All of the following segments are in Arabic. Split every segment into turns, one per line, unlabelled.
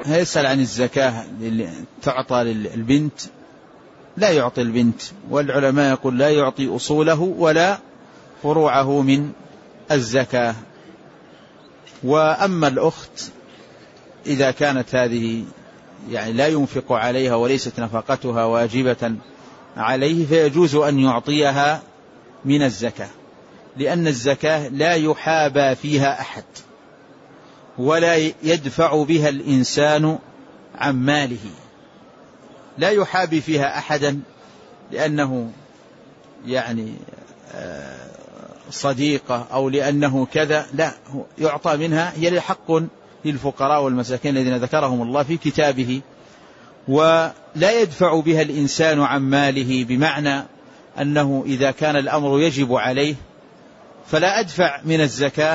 يسأل عن الزكاة تعطى للبنت. لا يعطي البنت، والعلماء يقول لا يعطي أصوله ولا فروعه من الزكاة. وأما الأخت إذا كانت هذه يعني لا ينفق عليها وليست نفقتها واجبة عليه فيجوز أن يعطيها من الزكاة، لأن الزكاة لا يحابى فيها أحد ولا يدفع بها الإنسان عن ماله. لا يحابي فيها أحدا لأنه يعني صديقة أو لأنه كذا، لا، يعطى منها، هي حق للفقراء والمساكين الذين ذكرهم الله في كتابه. ولا يدفع بها الإنسان عن ماله، بمعنى أنه إذا كان الأمر يجب عليه فلا أدفع من الزكاة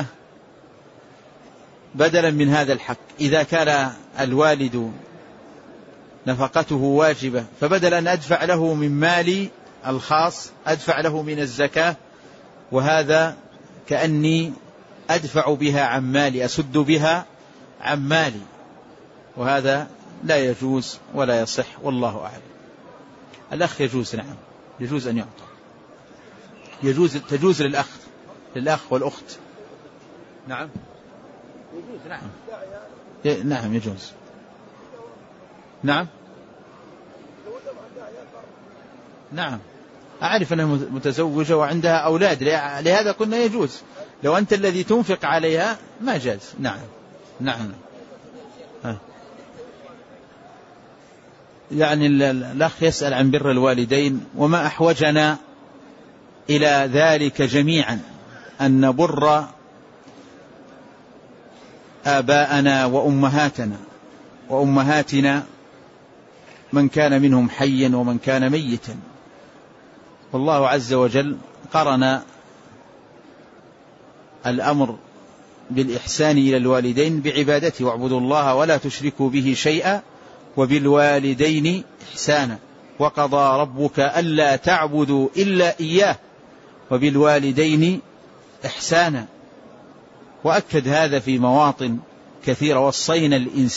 بدلا من هذا الحق. إذا كان الوالد نفقته واجبة فبدل أن أدفع له من مالي الخاص أدفع له من الزكاة، وهذا كأني أدفع بها عن مالي، أسد بها عن مالي، وهذا لا يجوز ولا يصح، والله أعلم. الأخ يجوز، نعم، يجوز أن يعطى، تجوز للأخ والأخت، نعم يجوز، نعم يجوز، نعم أعرف أنها متزوجة وعندها أولاد، لهذا قلنا يجوز. لو أنت الذي تنفق عليها ما جاز. نعم. يعني الأخ يسأل عن بر الوالدين، وما أحوجنا إلى ذلك جميعا أن نبر آباءنا وأمهاتنا من كان منهم حيا ومن كان ميتا. والله عز وجل قرن الأمر بالإحسان إلى الوالدين بعبادته، واعبدوا الله ولا تشركوا به شيئا وبالوالدين إحسانا وقضى ربك ألا تعبدوا إلا إياه وبالوالدين إحسانا. وأكد هذا في مواطن كثيرة: وصينا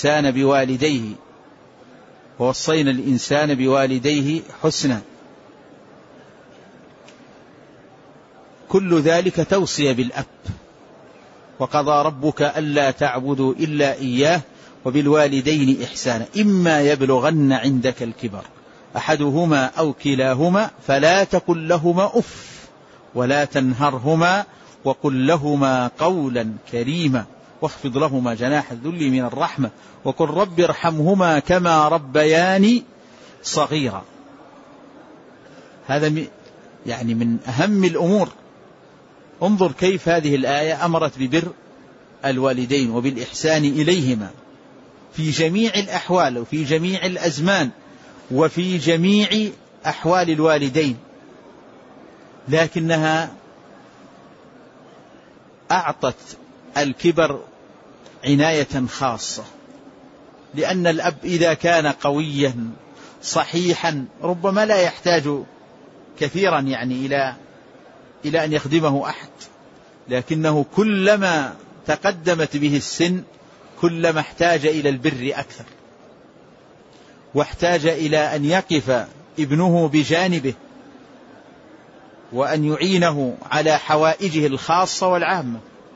الإنسان بوالديه حسنا. كل ذلك توصية بالأب. وقضى ربك ألا تعبدوا إلا إياه وبالوالدين إحسانا إما يبلغن عندك الكبر أحدهما أو كلاهما فلا تقل لهما أف ولا تنهرهما وقل لهما قولا كريما واخفض لهما جناح الذل من الرحمة وقل رب ارحمهما كما ربياني صغيرا. هذا يعني من أهم الأمور. انظر كيف هذه الآية أمرت ببر الوالدين وبالإحسان إليهما في جميع الأحوال وفي جميع الأزمان وفي جميع أحوال الوالدين، لكنها أعطت الكبر عناية خاصة، لأن الأب إذا كان قويا صحيحا ربما لا يحتاج كثيرا يعني إلى أن يخدمه أحد، لكنه كلما تقدمت به السن كلما احتاج إلى البر أكثر، واحتاج إلى أن يقف ابنه بجانبه وأن يعينه على حوائجه الخاصة والعامة.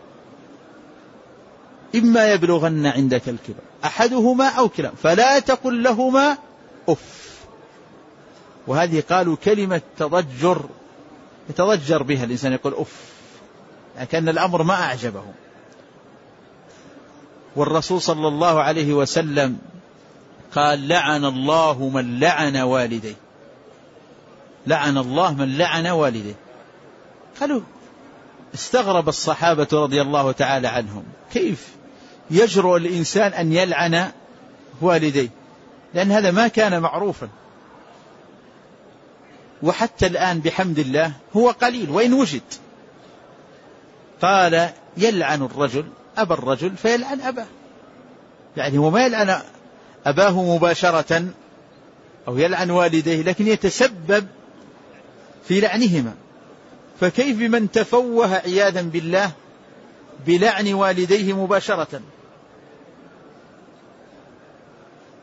إما يبلغن عندك الكبر أحدهما أو كلاهما فلا تقل لهما أف. وهذه قالوا كلمة تضجر يتضجر بها الإنسان، يقول أف، لكن الأمر ما أعجبه. والرسول صلى الله عليه وسلم قال لعن الله من لعن والديه، لعن الله من لعن والديه. قالوا استغرب الصحابة رضي الله تعالى عنهم كيف يجرؤ الإنسان أن يلعن والديه، لأن هذا ما كان معروفا، وحتى الآن بحمد الله هو قليل وإن وجد. قال يلعن الرجل أبا الرجل فيلعن أباه، يعني هو ما يلعن أباه مباشرة أو يلعن والديه، لكن يتسبب في لعنهما. فكيف بمن تفوه عياذا بالله بلعن والديه مباشرة؟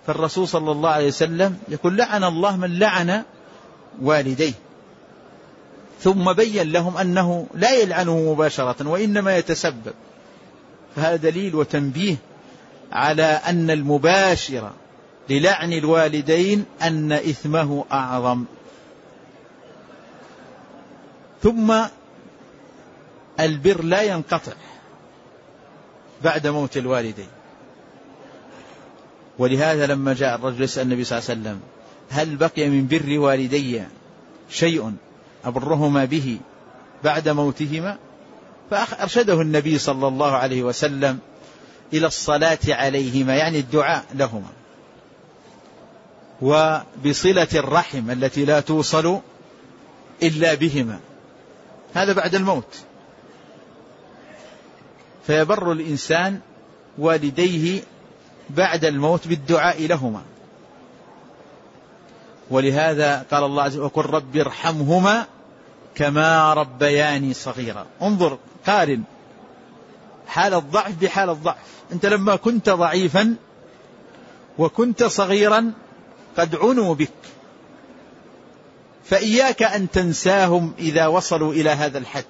فالرسول صلى الله عليه وسلم يقول لعن الله من لعن والديه، ثم بين لهم أنه لا يلعنه مباشرة وإنما يتسبب. فهذا دليل وتنبيه على أن المباشر للعن الوالدين أن إثمه أعظم. ثم البر لا ينقطع بعد موت الوالدين، ولهذا لما جاء الرجل يسأل النبي صلى الله عليه وسلم هل بقي من بر والدي شيء أبرهما به بعد موتهما، فأرشده النبي صلى الله عليه وسلم إلى الصلاة عليهما، يعني الدعاء لهما، وبصلة الرحم التي لا توصل إلا بهما، هذا بعد الموت. فيبر الإنسان والديه بعد الموت بالدعاء لهما. ولهذا قال الله عز وجل وقل رب ارحمهما كما ربياني صغيرا. انظر، قارن حال الضعف بحال الضعف. أنت لما كنت ضعيفا وكنت صغيرا قد عنوا بك، فإياك أن تنساهم إذا وصلوا إلى هذا الحد،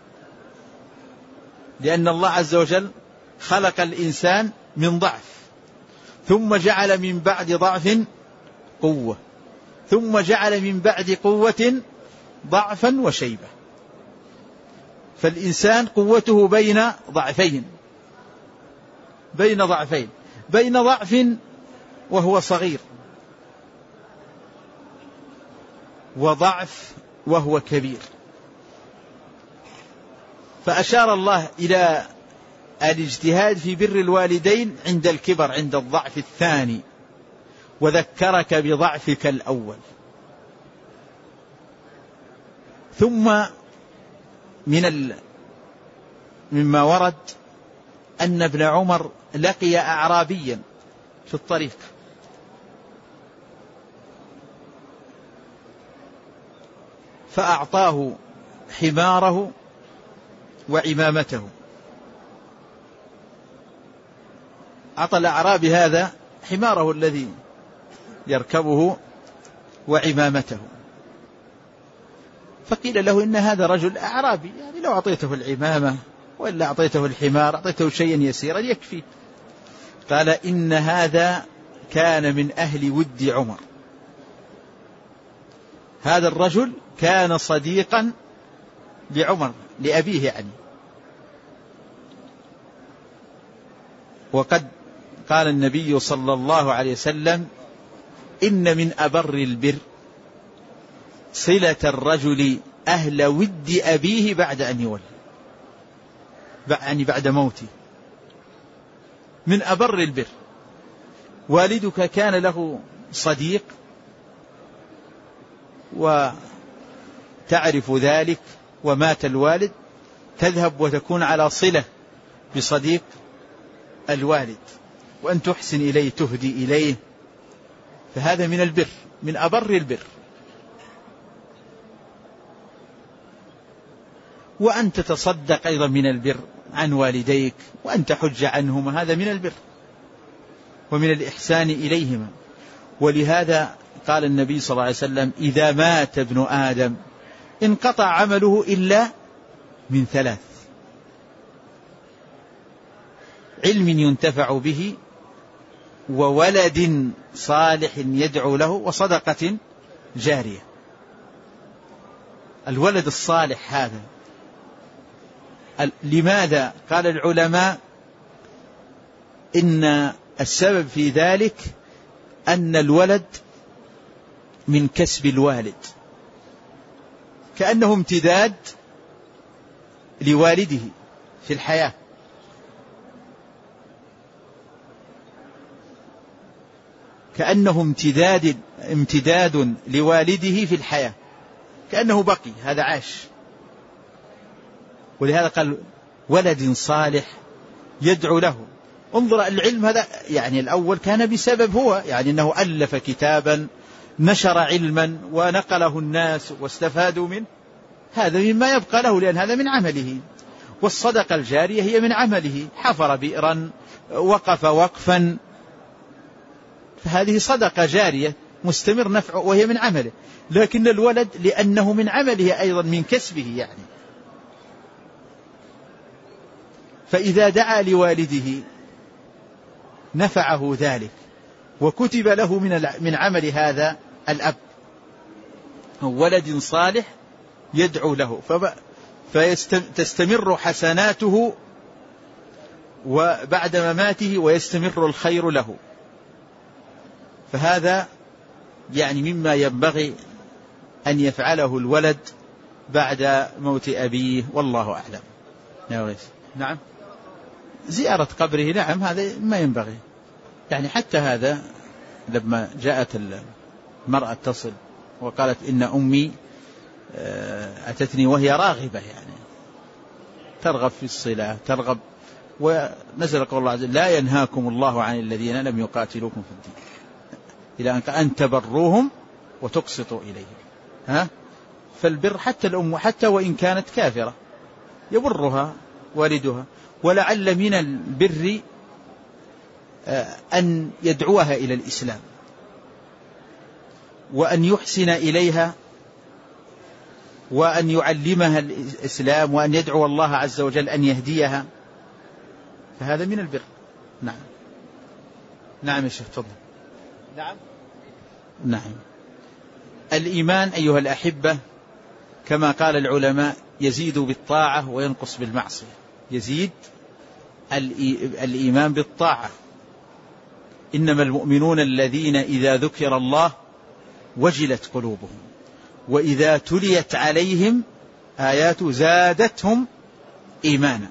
لأن الله عز وجل خلق الإنسان من ضعف، ثم جعل من بعد ضعف قوة، ثم جعل من بعد قوة ضعفا وشيبة. فالإنسان قوته بين ضعفين، بين ضعف وهو صغير، وضعف وهو كبير. فأشار الله إلى الاجتهاد في بر الوالدين عند الكبر، عند الضعف الثاني، وذكرك بضعفك الأول. ثم مما ورد أن ابن عمر لقي أعرابيا في الطريق، فأعطاه حماره وعمامته. أعطى الأعرابي هذا حماره الذي يركبه وعمامته، فقيل له إن هذا رجل أعرابي، يعني لو أعطيته العمامة وإلا أعطيته الحمار أعطيته شيئا يسيرا يكفي. قال إن هذا كان من أهل ود عمر، هذا الرجل كان صديقا لعمر لأبيه يعني. وقد قال النبي صلى الله عليه وسلم إن من أبر البر صلة الرجل أهل ود أبيه بعد أن يولد، يعني بعد موته. من أبر البر، والدك كان له صديق وتعرف ذلك، ومات الوالد، تذهب وتكون على صلة بصديق الوالد، وأن تحسن إليه تهدي إليه، فهذا من البر، من أبر البر. وأن تتصدق أيضا من البر عن والديك، وأن تحج عنهما، هذا من البر ومن الإحسان إليهما. ولهذا قال النبي صلى الله عليه وسلم إذا مات ابن آدم انقطع عمله إلا من ثلاث: علم ينتفع به، وولد صالح يدعو له، وصدقة جارية. الولد الصالح هذا لماذا؟ قال العلماء إن السبب في ذلك أن الولد من كسب الوالد، كأنه امتداد لوالده في الحياة، كأنه امتداد لوالده في الحياة، كأنه بقي، هذا عاش. ولهذا قال ولد صالح يدعو له. انظر العلم هذا، يعني الأول كان بسبب هو، يعني أنه ألف كتابا نشر علما ونقله الناس واستفادوا منه، هذا مما يبقى له، لأن هذا من عمله. والصدقة الجارية هي من عمله، حفر بئرا، وقف وقفا، فهذه صدقة جارية مستمر نفعه وهي من عمله. لكن الولد لأنه من عمله أيضا من كسبه يعني. فإذا دعا لوالده نفعه ذلك وكتب له من عمل هذا الأب، ولد صالح يدعو له فتستمر حسناته وبعد مماته ويستمر الخير له. فهذا يعني مما ينبغي أن يفعله الولد بعد موت أبيه، والله أعلم. نعم، زيارة قبره نعم، هذا ما ينبغي يعني. حتى هذا لما جاءت المرأة تصل وقالت إن أمي أتتني وهي راغبة يعني ترغب في الصلة ترغب، ونزل قول الله عز وجل: لا ينهاكم الله عن الذين لم يقاتلوكم في الدين إلى أن تبروهم وتقسطوا إليهم. فالبر حتى الأم حتى وإن كانت كافرة يبرها والدها، ولعل من البر أن يدعوها إلى الإسلام وأن يحسن إليها وأن يعلمها الإسلام وأن يدعو الله عز وجل أن يهديها، فهذا من البر. نعم. نعم يا شيخ تفضل. نعم. الإيمان أيها الأحبة كما قال العلماء يزيد بالطاعة وينقص بالمعصية. يزيد الإيمان بالطاعة. إنما المؤمنون الذين إذا ذكر الله وجلت قلوبهم وإذا تليت عليهم آيات زادتهم إيمانا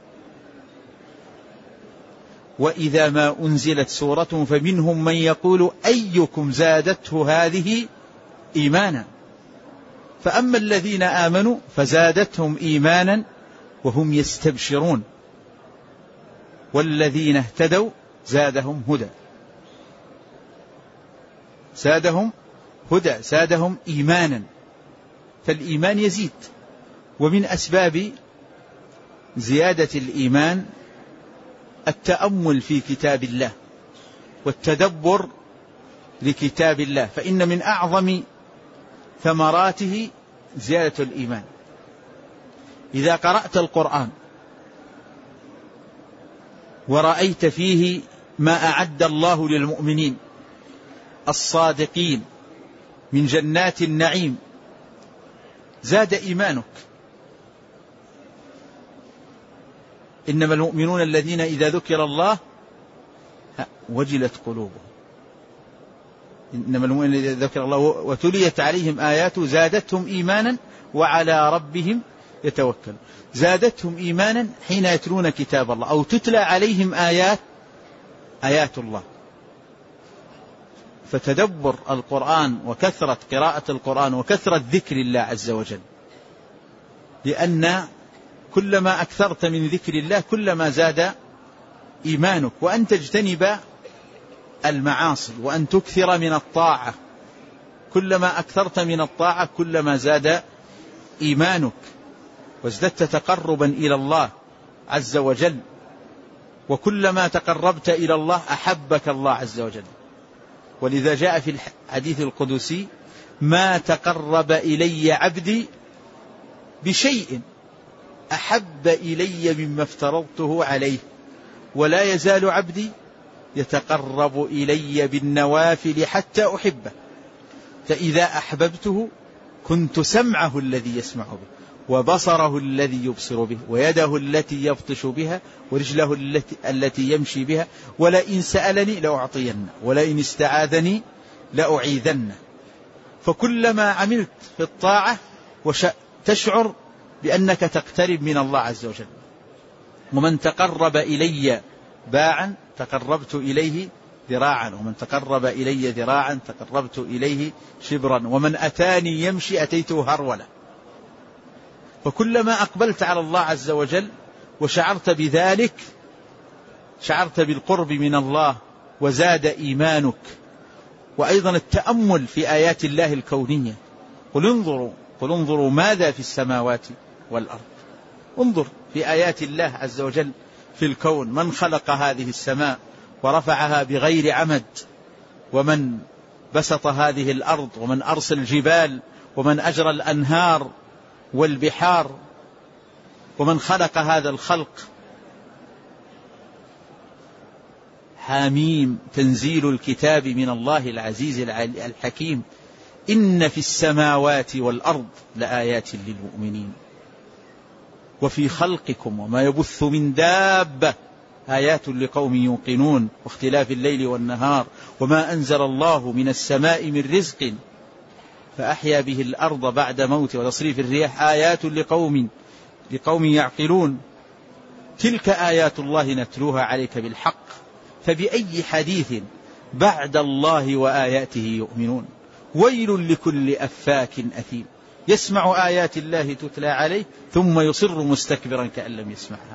وإذا ما أنزلت سورة فمنهم من يقول أيكم زادته هذه إيمانا. فأما الذين آمنوا فزادتهم إيمانا وهم يستبشرون والذين اهتدوا زادهم هدى. زادهم هدى، زادهم إيمانا. فالإيمان يزيد. ومن أسباب زيادة الإيمان التأمل في كتاب الله والتدبر لكتاب الله، فإن من أعظم ثمراته زيادة الإيمان. إذا قرأت القرآن ورأيت فيه ما أعد الله للمؤمنين الصادقين من جنات النعيم زاد إيمانك. إنما المؤمنون الذين إذا ذكر الله وجلت قلوبهم. إنما المؤمنون الذين ذكر الله وتليت عليهم آياته زادتهم إيمانا وعلى ربهم يتوكلون. زادتهم إيمانا حين يتلون كتاب الله أو تتلى عليهم آيات الله. فتدبر القرآن وكثرة قراءة القرآن وكثرة ذكر الله عز وجل، لأن كلما أكثرت من ذكر الله كلما زاد إيمانك، وأن تجتنب المعاصي وأن تكثر من الطاعة. كلما أكثرت من الطاعة كلما زاد إيمانك وازددت تقربا إلى الله عز وجل، وكلما تقربت إلى الله أحبك الله عز وجل. ولذا جاء في الحديث القدسي: ما تقرب إلي عبدي بشيء أحب إلي مما افترضته عليه ولا يزال عبدي يتقرب إلي بالنوافل حتى أحبه فإذا أحببته كنت سمعه الذي يسمع به وبصره الذي يبصر به ويده التي يبطش بها ورجله التي يمشي بها ولئن سألني لأعطينه ولئن استعاذني لأعيذنه. فكلما عملت في الطاعة تشعر بأنك تقترب من الله عز وجل. ومن تقرب إلي باعا تقربت إليه ذراعا ومن تقرب إلي ذراعا تقربت إليه شبرا ومن أتاني يمشي أتيته هرولا. فكلما أقبلت على الله عز وجل وشعرت بذلك شعرت بالقرب من الله وزاد إيمانك. وأيضا التأمل في آيات الله الكونية. قل انظروا ماذا في السماوات والأرض. انظر في آيات الله عز وجل في الكون. من خلق هذه السماء ورفعها بغير عمد ومن بسط هذه الأرض، ومن أرسل الجبال، ومن أجرى الأنهار والبحار، ومن خلق هذا الخلق. حاميم تنزيل الكتاب من الله العزيز الحكيم إن في السماوات والأرض لآيات للمؤمنين وفي خلقكم وما يبث من دابة آيات لقوم يوقنون واختلاف الليل والنهار وما أنزل الله من السماء من رزق فأحيا به الأرض بعد موته وتصريف الرياح آيات لقوم يعقلون تلك آيات الله نتلوها عليك بالحق فبأي حديث بعد الله وآياته يؤمنون ويل لكل أفاك أثيم يسمع آيات الله تتلى عليه ثم يصر مستكبرا كأن لم يسمعها.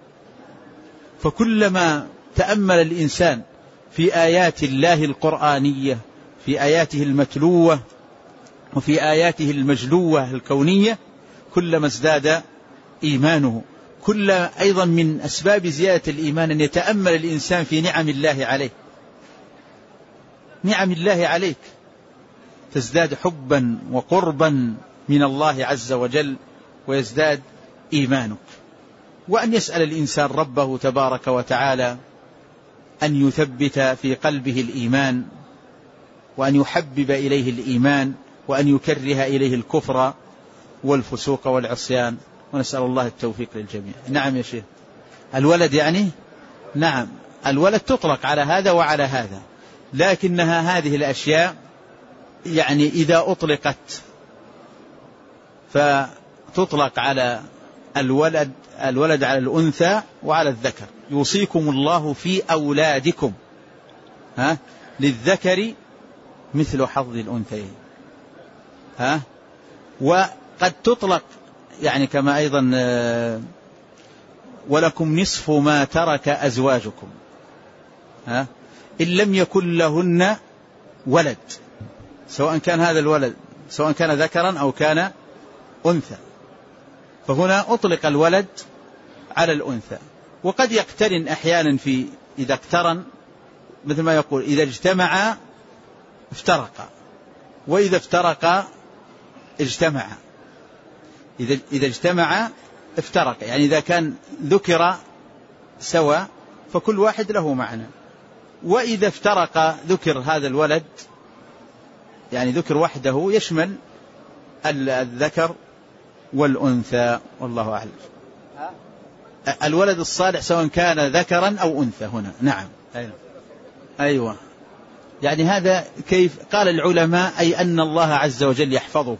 فكلما تأمل الإنسان في آيات الله القرآنية، في آياته المتلوة وفي آياته المجلوة الكونية، كلما ازداد إيمانه. كل أيضا من أسباب زيادة الإيمان أن يتأمل الإنسان في نعم الله عليه. نعم الله عليك تزداد حبا وقربا من الله عز وجل ويزداد إيمانك. وأن يسأل الإنسان ربه تبارك وتعالى أن يثبت في قلبه الإيمان وأن يحبب إليه الإيمان وأن يكره إليه الكفر والفسوق والعصيان، ونسأل الله التوفيق للجميع. نعم يا شيخ. الولد يعني نعم الولد تطلق على هذا وعلى هذا، لكنها هذه الأشياء يعني إذا أطلقت فتطلق على الولد على الأنثى وعلى الذكر. يوصيكم الله في أولادكم للذكر مثل حظ الأنثيين. وقد تطلق يعني كما أيضا ولكم نصف ما ترك أزواجكم إن لم يكن لهن ولد، سواء كان هذا الولد سواء كان ذكرا أو كان أنثى. فهنا أطلق الولد على الأنثى. وقد يقترن أحيانا في إذا اقترن، مثل ما يقول إذا اجتمعا افترقا وإذا افترقا اجتمعا. إذا اجتمعا افترق، يعني إذا كان ذكر سوا فكل واحد له معنى. وإذا افترق ذكر هذا الولد يعني ذكر وحده يشمل الذكر والأنثى والله أعلم. الولد الصالح سواء كان ذكرا أو أنثى هنا. نعم أيوة. يعني هذا كيف قال العلماء أي أن الله عز وجل يحفظه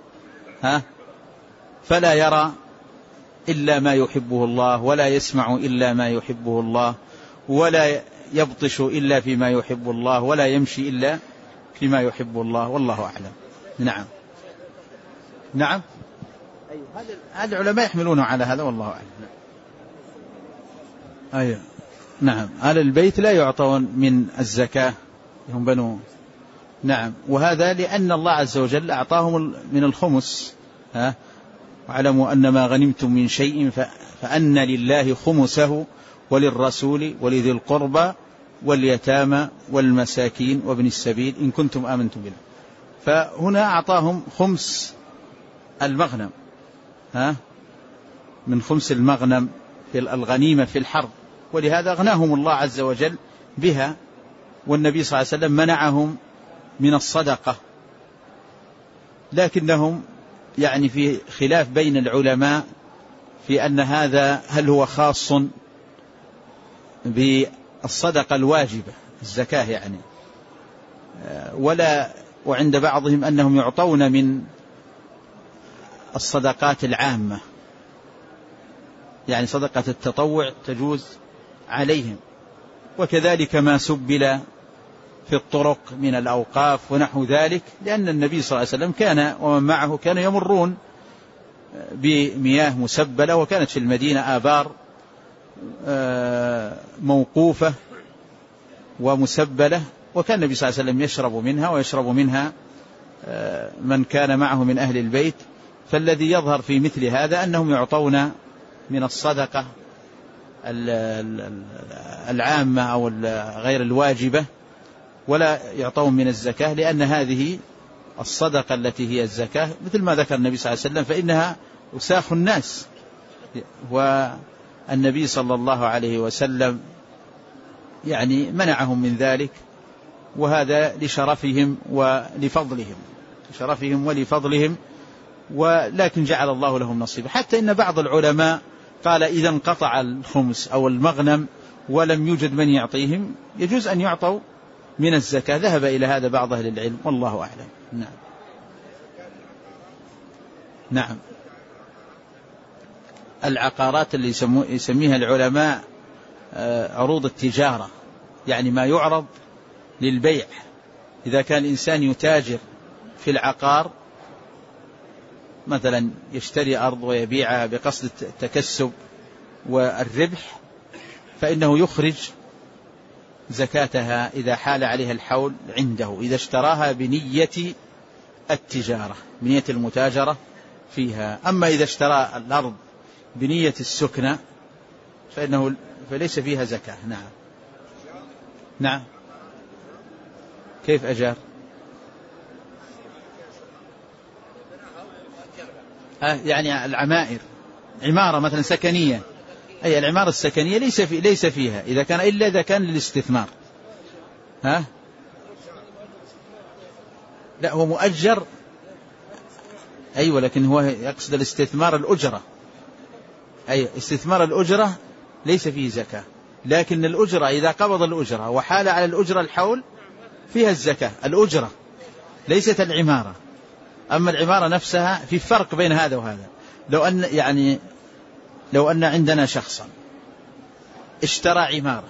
فلا يرى إلا ما يحبه الله ولا يسمع إلا ما يحبه الله ولا يبطش إلا فيما يحب الله ولا يمشي إلا فيما يحب الله والله أعلم. نعم نعم أيوة. هذا العلماء يحملونه على هذا والله أعلم. أيوة. نعم أهل البيت لا يعطون من الزكاة هم بنو. نعم وهذا لأن الله عز وجل أعطاهم من الخمس. واعلموا أن ما غنمتم من شيء فأن لله خمسه وللرسول ولذي القربى واليتامى والمساكين وابن السبيل إن كنتم آمنتم بالله. فهنا أعطاهم خمس المغنم من خمس المغنم في الغنيمة في الحرب، ولهذا أغناهم الله عز وجل بها. والنبي صلى الله عليه وسلم منعهم من الصدقة، لكنهم يعني في خلاف بين العلماء في أن هذا هل هو خاص بالصدقة الواجبة الزكاة يعني وعند بعضهم أنهم يعطون من الصدقات العامة، يعني صدقة التطوع تجوز عليهم. وكذلك ما سبل في الطرق من الأوقاف ونحو ذلك، لأن النبي صلى الله عليه وسلم كان ومن معه كانوا يمرون بمياه مسبلة، وكانت في المدينة آبار موقوفة ومسبلة، وكان النبي صلى الله عليه وسلم يشرب منها ويشرب منها من كان معه من أهل البيت. فالذي يظهر في مثل هذا أنهم يعطون من الصدقة العامة أو غير الواجبة ولا يعطون من الزكاة، لأن هذه الصدقة التي هي الزكاة مثل ما ذكر النبي صلى الله عليه وسلم فإنها وساخ الناس، والنبي صلى الله عليه وسلم يعني منعهم من ذلك، وهذا لشرفهم ولفضلهم، ولكن جعل الله لهم نصيبا. حتى إن بعض العلماء قال إذا انقطع الخمس أو المغنم ولم يوجد من يعطيهم يجوز أن يعطوا من الزكاة، ذهب إلى هذا بعض أهل العلم والله أعلم. نعم. العقارات اللي يسميها العلماء عروض التجارة، يعني ما يعرض للبيع. إذا كان الإنسان يتاجر في العقار مثلا يشتري أرض ويبيعها بقصد التكسب والربح، فإنه يخرج زكاتها إذا حال عليها الحول عنده، إذا اشتراها بنية التجارة، بنية المتاجرة فيها. أما إذا اشترى الأرض بنية السكنة فليس فيها زكاة. نعم. كيف أجار؟ يعني العمائر، عمارة مثلا سكنية، أي العمارة السكنية ليس فيها إذا كان إلا إذا كان للاستثمار. لا هو مؤجر، أيوة، لكن هو يقصد الاستثمار الأجرة، أي استثمار الأجرة ليس فيه زكاة، لكن الأجرة إذا قبض الأجرة وحال على الأجرة الحول فيها الزكاة، الأجرة ليست العمارة. أما العمارة نفسها في فرق بين هذا وهذا. لو أن عندنا شخصا اشترى عمارة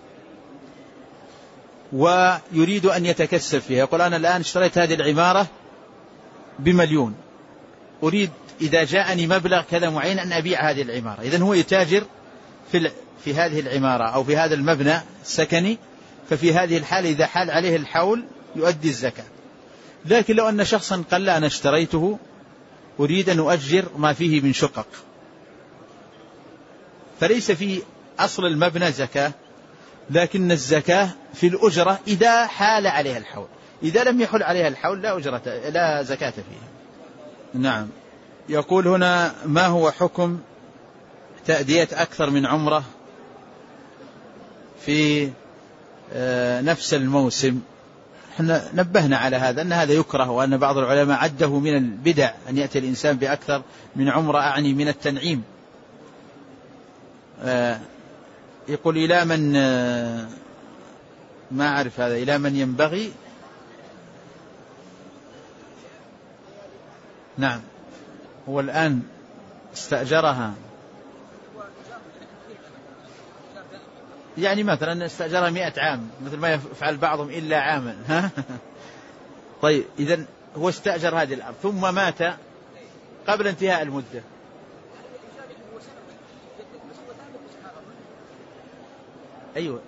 ويريد أن يتكسب فيها، يقول أنا الآن اشتريت هذه العمارة ب1,000,000، أريد إذا جاءني مبلغ كذا معين أن أبيع هذه العمارة. إذن هو يتاجر في هذه العمارة أو في هذا المبنى السكني، ففي هذه الحالة إذا حال عليه الحول يؤدي الزكاة. لكن لو أن شخصا قال لا أنا اشتريته أريد أن أؤجر ما فيه من شقق، فليس في أصل المبنى زكاة، لكن الزكاة في الأجرة إذا حال عليها الحول. إذا لم يحل عليها الحول لا زكاة فيها. نعم. يقول هنا ما هو حكم تأدية أكثر من عمرة في نفس الموسم؟ احنا نبهنا على هذا أن هذا يكره، وأن بعض العلماء عده من البدع أن يأتي الإنسان بأكثر من عمرة، أعني من التنعيم. يقول إلى من ما أعرف هذا، إلى من ينبغي. نعم. هو الآن استأجرها، يعني مثلا استأجرها 100 عام مثل ما يفعل بعضهم إلا عاما. طيب إذن هو استأجر هذه الأرض ثم مات قبل انتهاء المدة، أيوة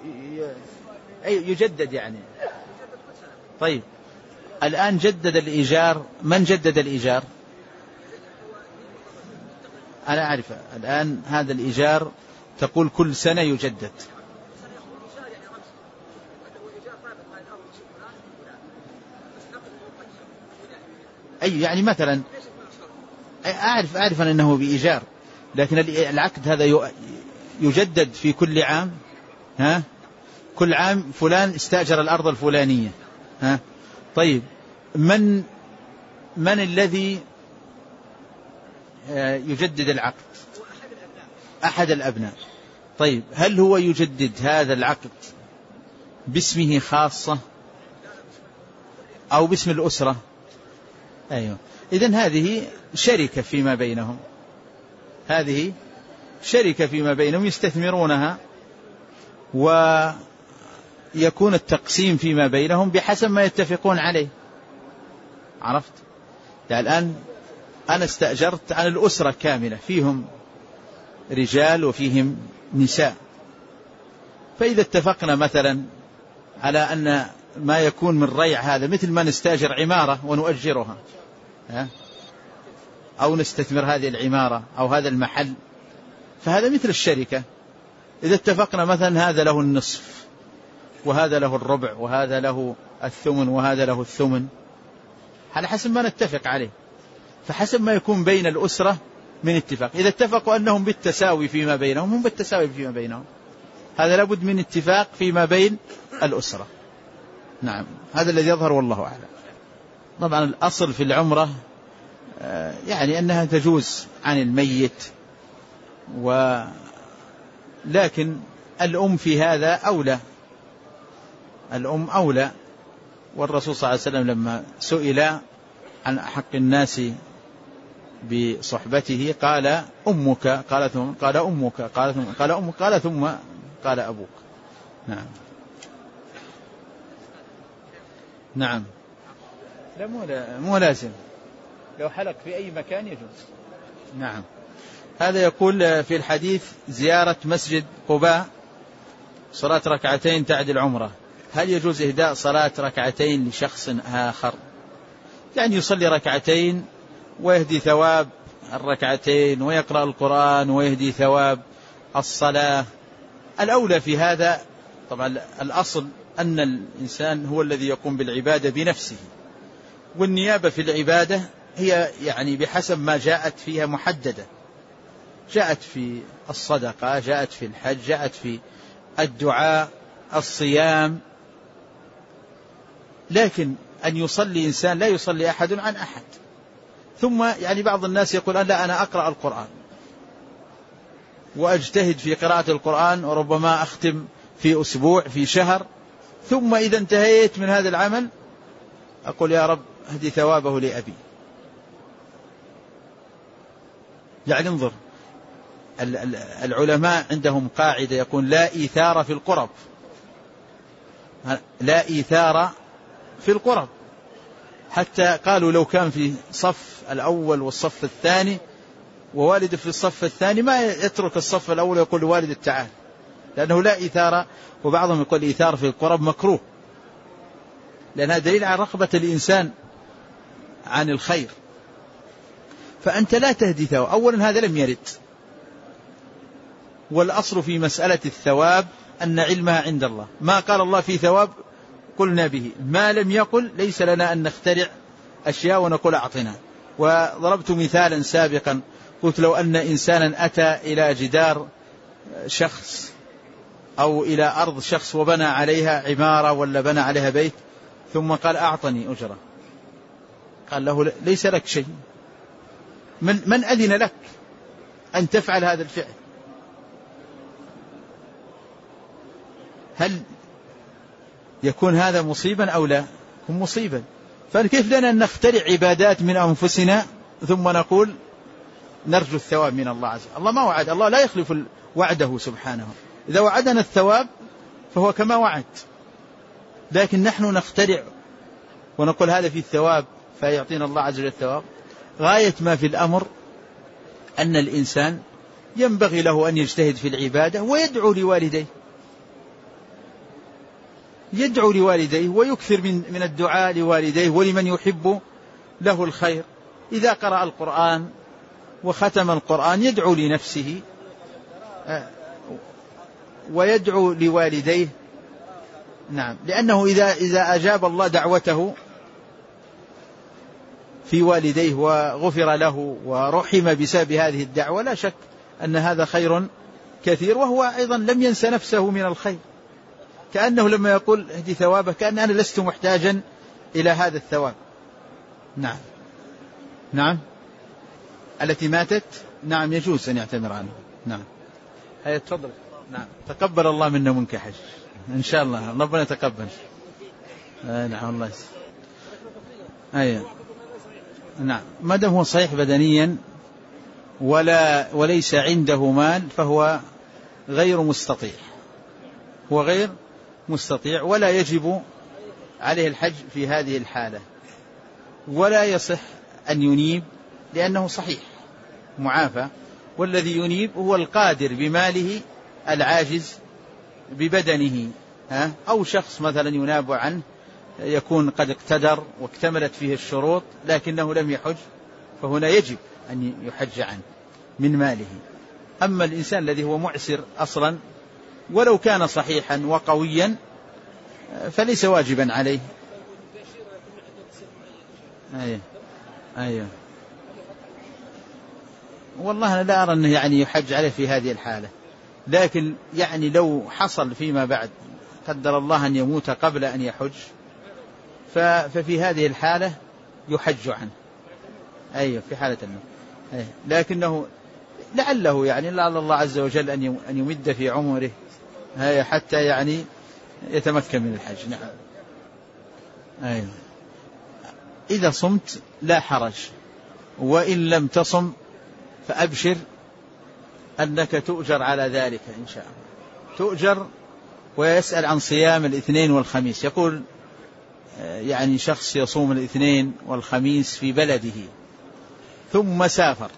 يجدد يعني. طيب الآن جدد الإيجار، من جدد الإيجار؟ أنا أعرف الآن هذا الإيجار تقول كل سنة يجدد. أي يعني مثلا أعرف أنه بإيجار، لكن العقد هذا يجدد في كل عام. كل عام فلان استأجر الأرض الفلانية. طيب من الذي يجدد العقد؟ أحد الأبناء. طيب هل هو يجدد هذا العقد باسمه خاصة أو باسم الأسرة؟ أيوة. إذن هذه شركة فيما بينهم، هذه شركة فيما بينهم يستثمرونها، ويكون التقسيم فيما بينهم بحسب ما يتفقون عليه. عرفت؟ يعني الآن أنا استأجرت عن الأسرة كاملة، فيهم رجال وفيهم نساء، فإذا اتفقنا مثلا على أن ما يكون من ريع هذا مثل ما نستأجر عمارة ونؤجرها، أو نستثمر هذه العمارة أو هذا المحل، فهذا مثل الشركة. إذا اتفقنا مثلا هذا له النصف وهذا له الربع وهذا له الثمن وهذا له الثمن، على حسب ما نتفق عليه، فحسب ما يكون بين الأسرة من اتفاق. إذا اتفقوا أنهم بالتساوي فيما بينهم هم بالتساوي فيما بينهم، هذا لابد من اتفاق فيما بين الأسرة. نعم، هذا الذي يظهر والله أعلم. طبعا الأصل في العمرة يعني أنها تجوز عن الميت، لكن الأم في هذا أولى، الأم أولى. والرسول صلى الله عليه وسلم لما سئل عن أحق الناس بصحبته قال أمك، قال ثم قال أمك، قال ثم قال أمك، قال ثم قال أبوك. نعم. نعم، لا مو لازم، لو حلق في أي مكان يجوز. نعم. هذا يقول في الحديث زيارة مسجد قباء صلاة ركعتين تعدل عمرة، هل يجوز إهداء صلاة ركعتين لشخص آخر؟ يعني يصلي ركعتين ويهدي ثواب الركعتين ويقرأ القرآن ويهدي ثواب الصلاة. الأولى في هذا طبعا الأصل أن الإنسان هو الذي يقوم بالعبادة بنفسه، والنيابة في العبادة هي يعني بحسب ما جاءت فيها محددة، جاءت في الصدقة، جاءت في الحج، جاءت في الدعاء، الصيام. لكن أن يصلي إنسان لا يصلي أحد عن أحد. ثم يعني بعض الناس يقول لا أنا أقرأ القرآن وأجتهد في قراءة القرآن وربما أختم في أسبوع في شهر، ثم إذا انتهيت من هذا العمل أقول يا رب هدي ثوابه لأبي. يعني انظر، العلماء عندهم قاعدة يقول لا إيثار في القرب، لا إيثار في القرب، حتى قالوا لو كان في صف الأول والصف الثاني ووالد في الصف الثاني ما يترك الصف الأول ويقول لوالد تعال، لأنه لا إيثار. وبعضهم يقول إيثار في القرب مكروه، لأنها دليل على رغبة الإنسان عن الخير. فأنت لا تهدي ثواب، أولا هذا لم يرد، والأصل في مسألة الثواب أن علمها عند الله، ما قال الله في ثواب قلنا به، ما لم يقل ليس لنا أن نخترع أشياء ونقول أعطنا. وضربت مثالا سابقا، قلت لو أن إنسانا أتى إلى جدار شخص أو إلى أرض شخص وبنى عليها عمارة ولا بنى عليها بيت، ثم قال أعطني أجرة، قال له ليس لك شيء، من أذن لك أن تفعل هذا الفعل؟ هل يكون هذا مصيبا أو لا؟ يكون مصيبا. فكيف لنا أن نخترع عبادات من أنفسنا ثم نقول نرجو الثواب من الله عز وجل؟ الله ما وعد، الله لا يخلف وعده سبحانه، إذا وعدنا الثواب فهو كما وعد، لكن نحن نخترع ونقول هذا فيه الثواب فيعطينا الله عز وجل الثواب. غاية ما في الأمر أن الإنسان ينبغي له أن يجتهد في العبادة ويدعو لوالديه، يدعو لوالديه ويكثر من الدعاء لوالديه ولمن يحب له الخير. إذا قرأ القرآن وختم القرآن يدعو لنفسه ويدعو لوالديه. نعم، لأنه إذا أجاب الله دعوته في والديه وغفر له ورحم بسبب هذه الدعوة، لا شك أن هذا خير كثير، وهو أيضا لم ينس نفسه من الخير، كأنه لما يقول اهدي ثوابه كأن أنا لست محتاجا إلى هذا الثواب. نعم. نعم، التي ماتت نعم يجوز أن يعتمر عنه. نعم، هيا تفضل. نعم، تقبل الله منا منك حج إن شاء الله، ربنا يتقبل. نعم الله يسلمك. أيوة. نعم، ما دام هو صحيح بدنيا وليس عنده مال فهو غير مستطيع، هو غير مستطيع، ولا يجب عليه الحج في هذه الحالة، ولا يصح أن ينيب لأنه صحيح معافى، والذي ينيب هو القادر بماله العاجز ببدنه، أو شخص مثلا يناب عنه يكون قد اقتدر واكتملت فيه الشروط لكنه لم يحج، فهنا يجب أن يحج عنه من ماله. أما الإنسان الذي هو معسر أصلا ولو كان صحيحا وقويا فليس واجبا عليه. أيوه. والله أنا لا أرى أنه يعني يحج عليه في هذه الحالة، لكن يعني لو حصل فيما بعد قدر الله أن يموت قبل أن يحج ففي هذه الحالة يحج عنه. أيوه في حالة أنه لكنه لعله يعني لعل الله عز وجل أن يمد في عمره حتى يعني يتمكن من الحج. نعم. أيوه. إذا صمت لا حرج، وإن لم تصم فأبشر أنك تؤجر على ذلك إن شاء الله، تؤجر. ويسأل عن صيام الاثنين والخميس، يقول يعني شخص يصوم الاثنين والخميس في بلده ثم سافر،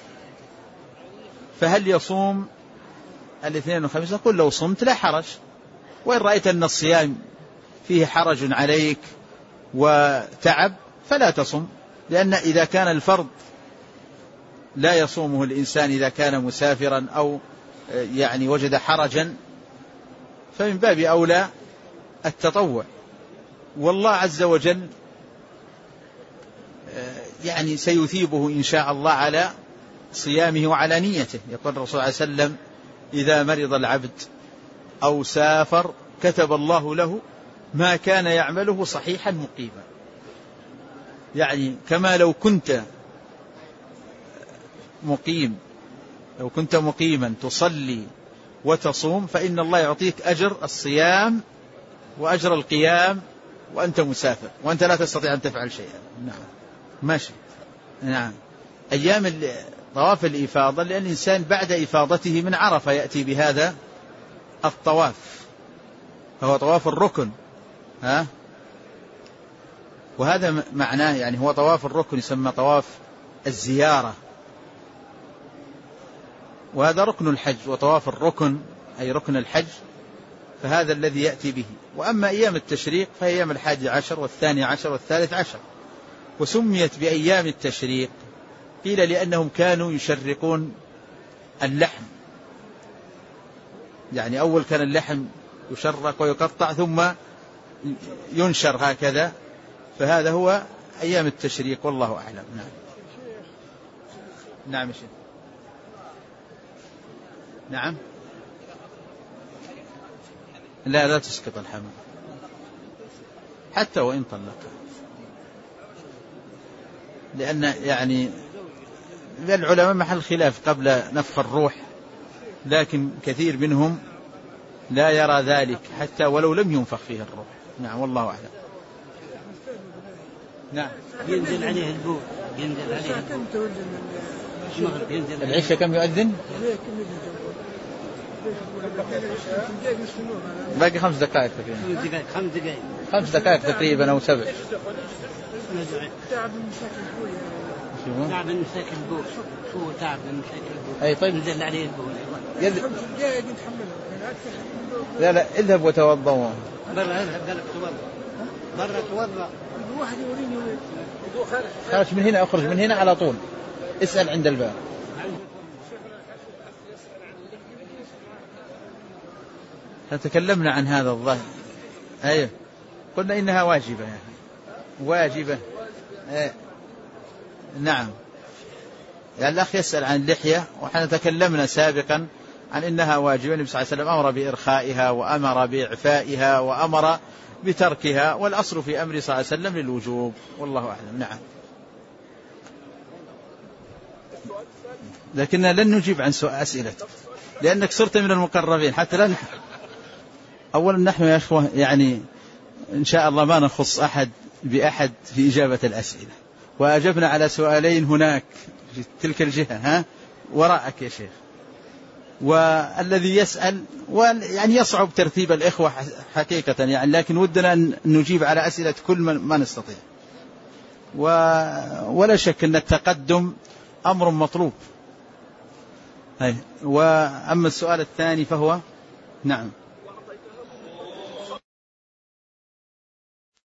فهل يصوم الاثنين والخميس؟ يقول لو صمت لا حرج، وإن رأيت أن الصيام فيه حرج عليك وتعب فلا تصم، لأن إذا كان الفرض لا يصومه الإنسان إذا كان مسافرا أو يعني وجد حرجا، فمن باب أولى التطوع. والله عز وجل يعني سيثيبه إن شاء الله على صيامه وعلى نيته. يقول الرسول صلى الله عليه وسلم إذا مرض العبد أو سافر كتب الله له ما كان يعمله صحيحا مقيما، يعني كما لو كنت مقيما تصلي وتصوم فإن الله يعطيك أجر الصيام وأجر القيام وأنت مسافر وأنت لا تستطيع أن تفعل شيئا. نعم ماشي. نعم. أيام طواف الإفاضة، لأن الإنسان بعد إفاضته من عرفة يأتي بهذا الطواف، فهو طواف الركن وهذا معناه يعني هو طواف الركن، يسمى طواف الزيارة، وهذا ركن الحج. وطواف الركن أي ركن الحج، فهذا الذي يأتي به. وأما أيام التشريق فهي أيام 11 والثاني عشر والثالث عشر. وسميت بأيام التشريق قيل لأنهم كانوا يشرقون اللحم، يعني أول كان اللحم يشرق ويقطع ثم ينشر هكذا، فهذا هو أيام التشريق والله أعلم. نعم. نعم شيخ. نعم. لا تسقط الحمل حتى وإن طلق، لأن يعني العلماء محل خلاف قبل نفخ الروح، لكن كثير منهم لا يرى ذلك حتى ولو لم ينفخ فيه الروح. نعم والله أعلم. نعم.
ينزل عليه البول، ينزل عليه
العشاء كم يؤذن؟ باقي 5 دقائق تقريبا. 5 دقائق تقريبا أو 7.
تعب من مساك البول. شو تعب من مساك البول؟
أي طيب.
نزل عليه البول.
لا اذهب وتوضأ.
برا اذهب قال لك توضأ. برا توضأ. واحد يوريني
خرج من هنا، أخرج من هنا على طول، اسأل عند الباب. تكلمنا عن هذا الظاهر. أيوه قلنا إنها واجبة يعني. واجبة. نعم. يعني الأخ يسأل عن اللحية، وحنا تكلمنا سابقا عن إنها واجبة. النبي صلى الله عليه وسلم أمر بإرخائها وأمر بإعفائها وأمر بتركها، والأصل في أمر صلى الله عليه وسلم للوجوب والله أعلم. نعم. لكننا لن نجيب عن أسئلتك لأنك صرت من المقربين حتى لا أولا نحن يا أخوة يعني إن شاء الله ما نخص أحد بأحد في إجابة الأسئلة، وأجبنا على سؤالين هناك في تلك الجهة وراءك يا شيخ. والذي يسأل يعني يصعب ترتيب الإخوة حقيقة يعني، لكن ودنا أن نجيب على أسئلة كل ما نستطيع، ولا شك أن التقدم أمر مطلوب. وأما السؤال الثاني فهو نعم